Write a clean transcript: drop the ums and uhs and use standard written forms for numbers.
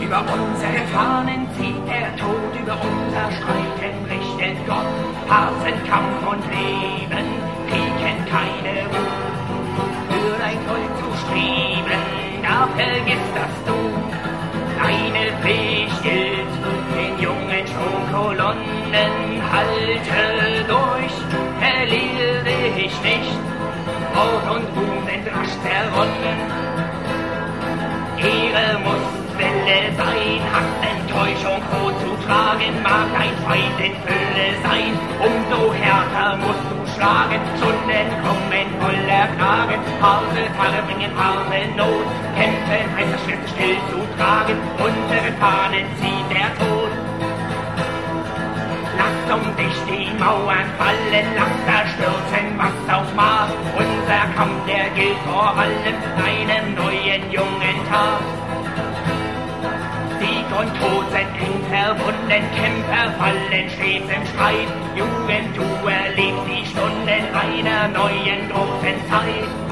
Über unsere Fahnen zieht der Tod, über unser Streiten richtet Gott. Hasen, Kampf und Leben, Krieg kennt keine Ruhe. Für dein Volk zu streben, da vergiss das du. Deine Pflicht gilt, den jungen Sturmkolonnen, halte durch, verliere dich nicht. Mord und Ruhm sind rasch zerronnen. Ehre muss Wille sein, Hass, Enttäuschung vorzutragen, mag dein Feind in Fülle sein, umso härter musst du schlagen, Stunden kommen voller Klagen, harte Tage bringen harte Not, kämpfen heißt das Schwert still zu tragen, unsere Fahnen zieht der Tod. Lass um dich die Mauern fallen, lass verstürzen, was auch mag, unser Kampf, der gilt vor allem einem neuen jungen Tag. Sieg und Tod sind eng verbunden, Kämpfer fallen stets im Streit. Jugend, du erlebst die Stunden einer neuen großen Zeit.